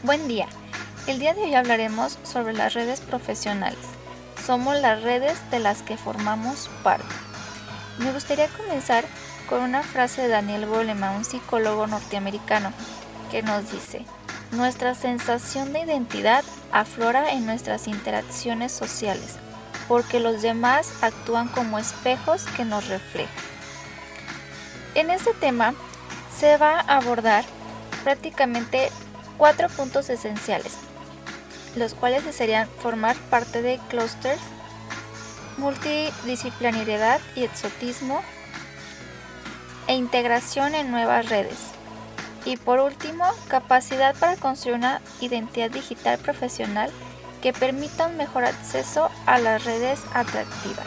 Buen día. El día de hoy hablaremos sobre las redes profesionales. Somos las redes de las que formamos parte. Me gustaría comenzar con una frase de Daniel Goleman, un psicólogo norteamericano, que nos dice: nuestra sensación de identidad aflora en nuestras interacciones sociales, porque los demás actúan como espejos que nos reflejan. En este tema se va a abordar prácticamente 4 puntos esenciales, los cuales serían formar parte de clústeres, multidisciplinariedad y exotismo, e integración en nuevas redes. Y por último, capacidad para construir una identidad digital profesional que permita un mejor acceso a las redes atractivas.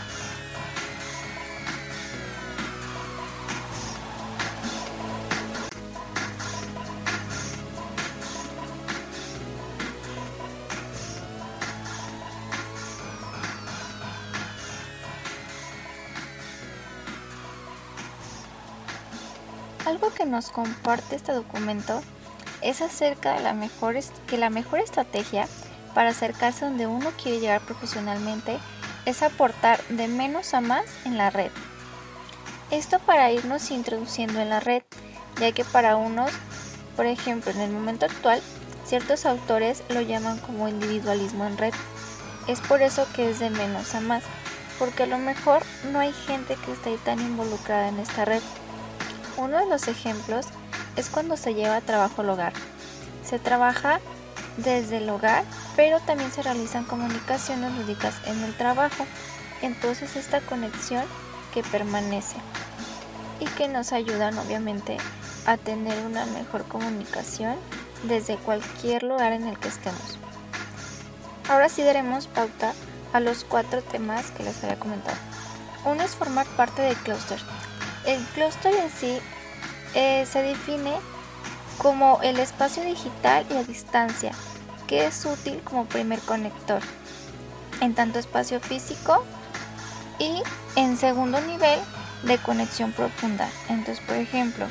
Algo que nos comparte este documento es acerca de la mejor estrategia para acercarse donde uno quiere llegar profesionalmente es aportar de menos a más en la red. Esto para irnos introduciendo en la red, ya que para unos, por ejemplo, en el momento actual, ciertos autores lo llaman como individualismo en red. Es por eso que es de menos a más, porque a lo mejor no hay gente que esté tan involucrada en esta red. Uno de los ejemplos es cuando se lleva trabajo al hogar. Se trabaja desde el hogar, pero también se realizan comunicaciones lúdicas en el trabajo. Entonces esta conexión que permanece y que nos ayudan obviamente a tener una mejor comunicación desde cualquier lugar en el que estemos. Ahora sí daremos pauta a los 4 temas que les había comentado. Uno es formar parte del clúster. El clúster en sí se define como el espacio digital y a distancia, que es útil como primer conector, en tanto espacio físico y en segundo nivel de conexión profunda. Entonces, por ejemplo,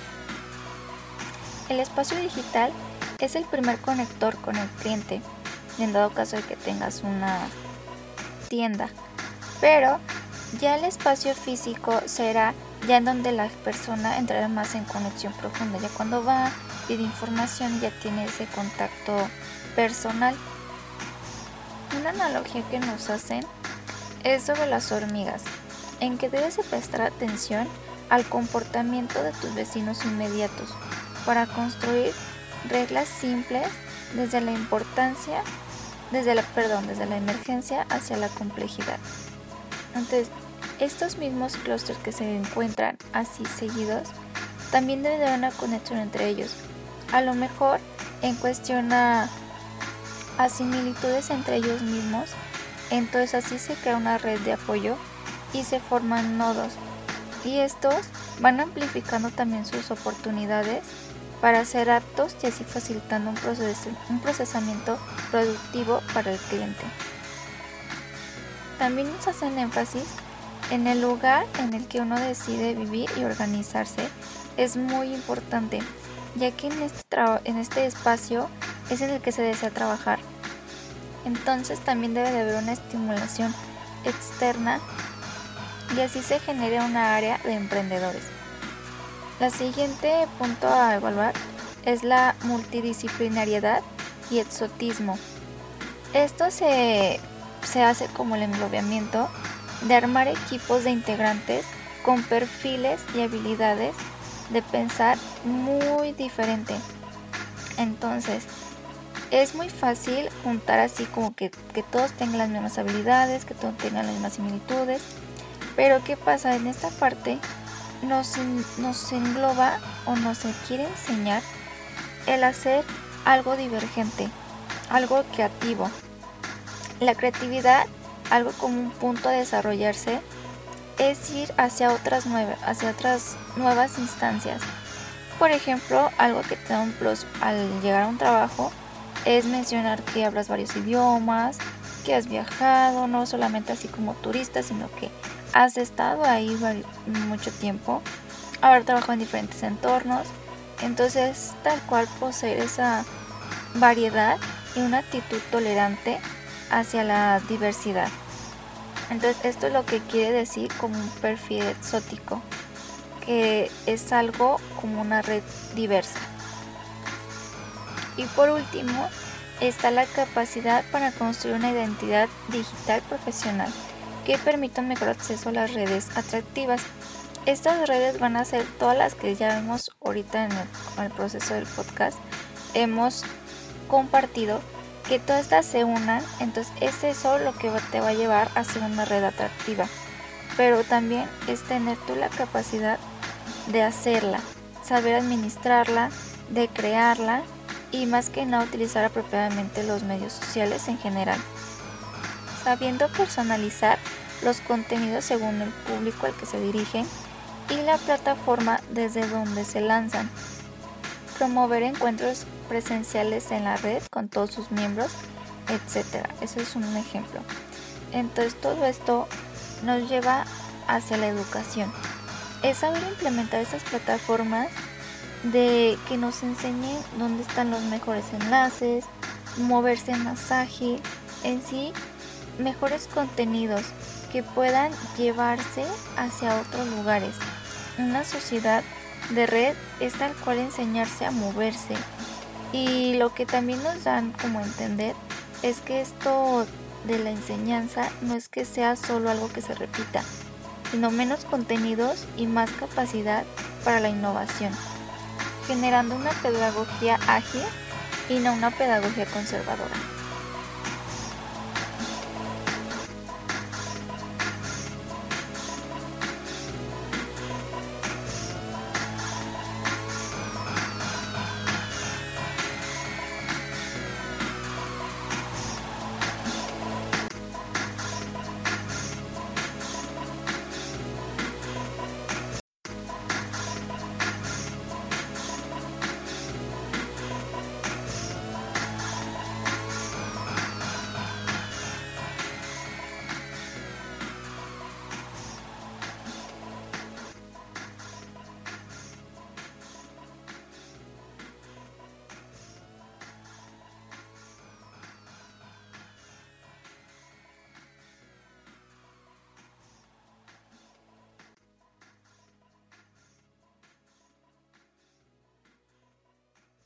el espacio digital es el primer conector con el cliente, en dado caso de que tengas una tienda, pero ya el espacio físico será ya en donde la persona entrará más en conexión profunda, ya cuando va, pide información, ya tiene ese contacto personal. Una analogía que nos hacen es sobre las hormigas, en que debes de prestar atención al comportamiento de tus vecinos inmediatos para construir reglas simples desde la emergencia hacia la complejidad. Entonces, estos mismos clústeres que se encuentran así seguidos, también debe de haber una conexión entre ellos. A lo mejor en cuestión a similitudes entre ellos mismos, entonces así se crea una red de apoyo y se forman nodos. Y estos van amplificando también sus oportunidades para ser aptos y así facilitando un procesamiento productivo para el cliente. También nos hacen énfasis en el lugar en el que uno decide vivir y organizarse. Es muy importante, ya que en este espacio es en el que se desea trabajar. Entonces también debe de haber una estimulación externa y así se genera una área de emprendedores. La siguiente punto a evaluar es la multidisciplinariedad y exotismo. Esto se hace como el englobamiento de armar equipos de integrantes con perfiles y habilidades de pensar muy diferente. Entonces, es muy fácil juntar así como que todos tengan las mismas habilidades, que todos tengan las mismas similitudes. Pero ¿qué pasa? En esta parte nos engloba o nos quiere enseñar el hacer algo divergente, algo creativo. La creatividad, algo como un punto a desarrollarse, es ir hacia otras nuevas instancias. Por ejemplo, algo que te da un plus al llegar a un trabajo es mencionar que hablas varios idiomas, que has viajado, no solamente así como turista, sino que has estado ahí mucho tiempo, haber trabajado en diferentes entornos. Entonces, tal cual poseer variedad y una actitud tolerante hacia la diversidad. Entonces esto es lo que quiere decir como un perfil exótico, que es algo como una red diversa. Y por último, está la capacidad para construir una identidad digital profesional que permita un mejor acceso a las redes atractivas. Estas redes van a ser todas las que ya vemos ahorita en el proceso del podcast. Hemos compartido que todas estas se unan, entonces es eso lo que te va a llevar a ser una red atractiva. Pero también es tener tú la capacidad de hacerla, saber administrarla, de crearla y más que nada utilizar apropiadamente los medios sociales en general, sabiendo personalizar los contenidos según el público al que se dirigen y la plataforma desde donde se lanzan, promover encuentros presenciales en la red con todos sus miembros, etc. Eso es un ejemplo. Entonces todo esto nos lleva hacia la educación. Es saber implementar esas plataformas de que nos enseñen dónde están los mejores enlaces, moverse más ágil, en sí mejores contenidos que puedan llevarse hacia otros lugares. Una sociedad de red es tal cual enseñarse a moverse, y lo que también nos dan como a entender es que esto de la enseñanza no es que sea solo algo que se repita, sino menos contenidos y más capacidad para la innovación, generando una pedagogía ágil y no una pedagogía conservadora.